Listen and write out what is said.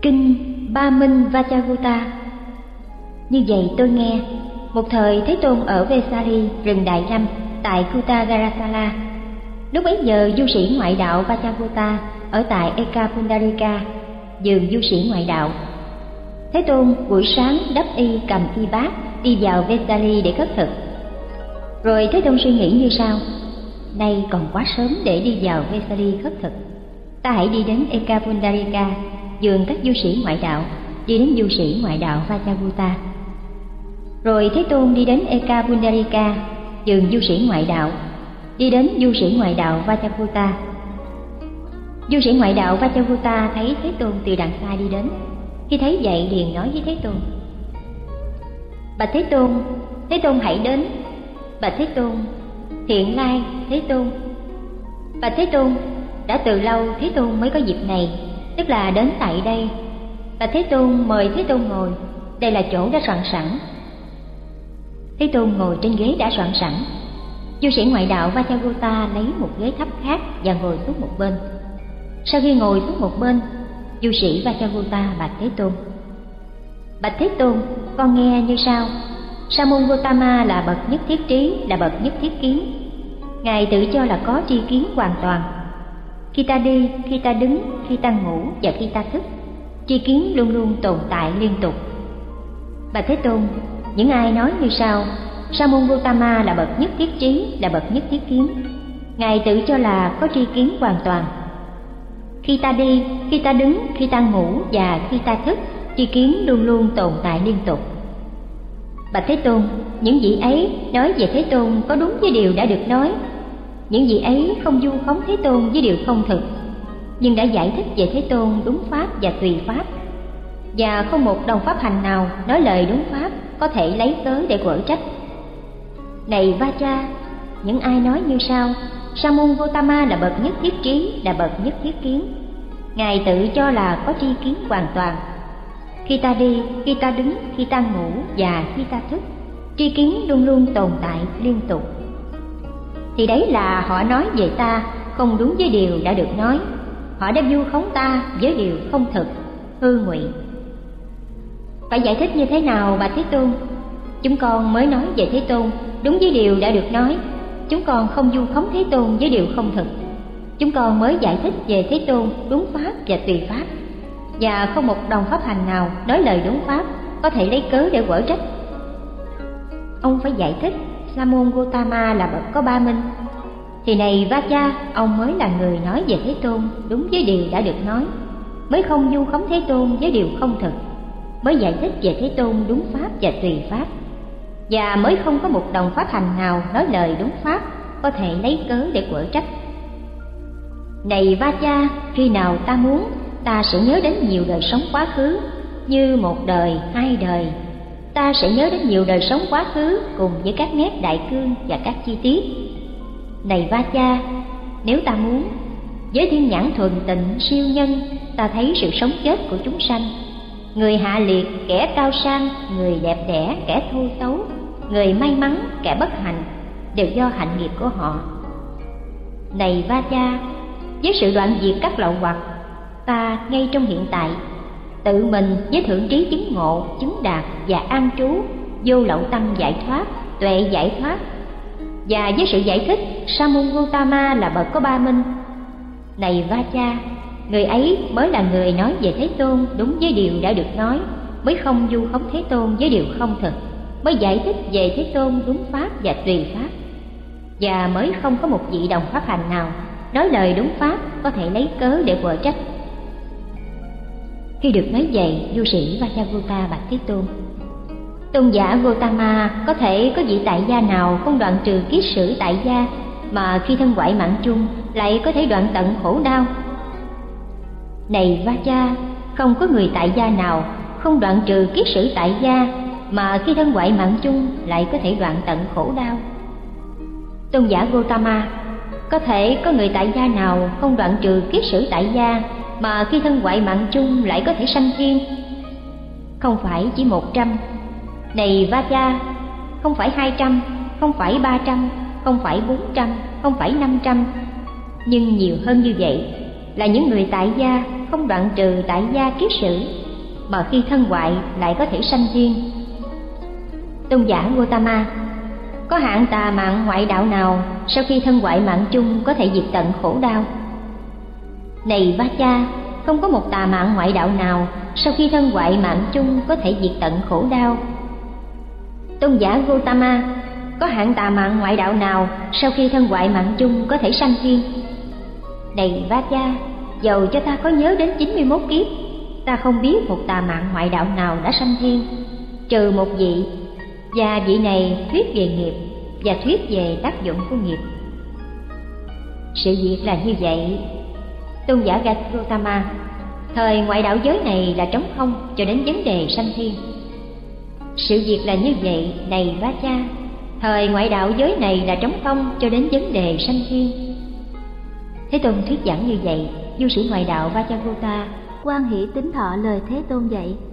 Kinh Ba Minh Vajrayutta. Như vậy tôi nghe, một thời Thế Tôn ở Vesali, rừng Đại Lâm, tại Kutagarasala. Lúc bấy giờ du sĩ ngoại đạo Vajrayutta ở tại Eka Pundarika, vườn du sĩ ngoại đạo. Thế Tôn buổi sáng đắp y cầm y bát đi vào Vesali để khất thực. Rồi Thế Tôn suy nghĩ như sau: nay còn quá sớm để đi vào Vesali khất thực, ta hãy đi đến Eka Pundarika, vườn các du sĩ ngoại đạo, đi đến du sĩ ngoại đạo Vajrayutta. Rồi Thế Tôn đi đến Eka Pundarika, vườn du sĩ ngoại đạo, đi đến du sĩ ngoại đạo Vajrayutta. Du sĩ ngoại đạo Vajrayutta thấy Thế Tôn từ đằng xa đi đến. Khi thấy vậy liền nói với Thế Tôn: bạch Thế Tôn, Thế Tôn hãy đến. Bạch Thế Tôn, thiện lai Thế Tôn. Bạch Thế Tôn, đã từ lâu Thế Tôn mới có dịp này, tức là đến tại đây. Bạch Thế Tôn, mời Thế Tôn ngồi, đây là chỗ đã soạn sẵn. Thế Tôn ngồi trên ghế đã soạn sẵn. Du sĩ ngoại đạo Vajrayutta lấy một ghế thấp khác và ngồi xuống một bên. Sau khi ngồi xuống một bên, du sĩ Vajrayutta bạch Thế Tôn: bạch Thế Tôn, con nghe như sau. Sa môn Gotama là bậc nhất thiết trí, là bậc nhất thiết kiến. Ngài tự cho là có tri kiến hoàn toàn. Khi ta đi, khi ta đứng, khi ta ngủ và khi ta thức, tri kiến luôn luôn tồn tại liên tục. Bạch Thế Tôn, những ai nói như sau: Sa môn Gotama là bậc nhất thiết trí, là bậc nhất thiết kiến. Ngài tự cho là có tri kiến hoàn toàn. Khi ta đi, khi ta đứng, khi ta ngủ và khi ta thức, tri kiến luôn luôn tồn tại liên tục. Bạch Thế Tôn, những vị ấy nói về Thế Tôn có đúng với điều đã được nói. Những vị ấy không vu khống Thế Tôn với điều không thực, nhưng đã giải thích về Thế Tôn đúng pháp và tùy pháp. Và không một đồng pháp hành nào nói lời đúng pháp có thể lấy cớ để quở trách. Này Vacha, những ai nói như sau: Sa môn Gotama là bậc nhất thiết trí, là bậc nhất thiết kiến. Ngài tự cho là có tri kiến hoàn toàn. Khi ta đi, khi ta đứng, khi ta ngủ và khi ta thức, tri kiến luôn luôn tồn tại liên tục. Thì đấy là họ nói về ta không đúng với điều đã được nói. Họ đã vu khống ta với điều không thực, hư ngụy. Phải giải thích như thế nào bạch Thế Tôn? Chúng con mới nói về Thế Tôn đúng với điều đã được nói. Chúng con không vu khống Thế Tôn với điều không thực. Chúng con mới giải thích về Thế Tôn đúng pháp và tùy pháp. Và không một đồng pháp hành nào nói lời đúng pháp có thể lấy cớ để quở trách. Ông phải giải thích Sa môn Gotama là bậc có ba minh. Thì này Vacha, ông mới là người nói về Thế Tôn đúng với điều đã được nói, mới không vu khống Thế Tôn với điều không thực, mới giải thích về Thế Tôn đúng pháp và tùy pháp. Và mới không có một đồng pháp hành nào nói lời đúng pháp có thể lấy cớ để quở trách. Này Vacha, khi nào ta muốn, ta sẽ nhớ đến nhiều đời sống quá khứ, như một đời, hai đời. Ta sẽ nhớ đến nhiều đời sống quá khứ cùng với các nét đại cương và các chi tiết. Này Vacha, nếu ta muốn, với thiên nhãn thuần tịnh siêu nhân, ta thấy sự sống chết của chúng sanh. Người hạ liệt, kẻ cao sang, người đẹp đẽ, kẻ thô xấu, người may mắn, kẻ bất hạnh, đều do hạnh nghiệp của họ. Này Vacha, với sự đoạn diệt các lậu hoặc, ta ngay trong hiện tại, tự mình với thượng trí chứng ngộ, chứng đạt và an trú, vô lậu tâm giải thoát, tuệ giải thoát. Và với sự giải thích Sa môn Gotama là bậc có ba minh. Này Vacha, người ấy mới là người nói về Thế Tôn đúng với điều đã được nói, mới không vu khống Thế Tôn với điều không thực, mới giải thích về Thế Tôn đúng pháp và tùy pháp. Và mới không có một vị đồng pháp hành nào nói lời đúng pháp có thể lấy cớ để quở trách. Khi được nói vậy, du sĩ Vajrayutta bạch Thế Tôn: Tôn giả Gotama, có thể có vị tại gia nào không đoạn trừ kiết sử tại gia, mà khi thân ngoại mạng chung lại có thể đoạn tận khổ đau? Này Vacha, không có người tại gia nào không đoạn trừ kiết sử tại gia, mà khi thân ngoại mạng chung lại có thể đoạn tận khổ đau. Tôn giả Gotama, có thể có người tại gia nào không đoạn trừ kiết sử tại gia, mà khi thân ngoại mạng chung lại có thể sanh thiên? Không phải chỉ 100. Này Vacha, không phải 200, không phải 300, không phải 400, không phải 500, nhưng nhiều hơn như vậy là những người tại gia không đoạn trừ tại gia kiết sử, mà khi thân hoại lại có thể sanh thiên. Tôn giả Gotama, có hạng tà mạng ngoại đạo nào sau khi thân hoại mạng chung có thể diệt tận khổ đau? Này Vacha, không có một tà mạng ngoại đạo nào sau khi thân hoại mạng chung có thể diệt tận khổ đau. Tôn giả Gotama, có hạng tà mạng ngoại đạo nào sau khi thân hoại mạng chung có thể sanh thiên? Này Vacha, dầu cho ta có nhớ đến 91 kiếp, ta không biết một tà mạng ngoại đạo nào đã sanh thiên, trừ một vị, và vị này thuyết về nghiệp và thuyết về tác dụng của nghiệp. Sự việc là như vậy. Tôn giả Gotama, thời ngoại đạo giới này là trống không cho đến vấn đề sanh thiên. Sự việc là như vậy, này Vacha, thời ngoại đạo giới này là trống không cho đến vấn đề sanh thiên. Thế Tôn thuyết giảng như vậy, du sĩ ngoại đạo Vajragota hoan hỷ tín thọ lời Thế Tôn dạy.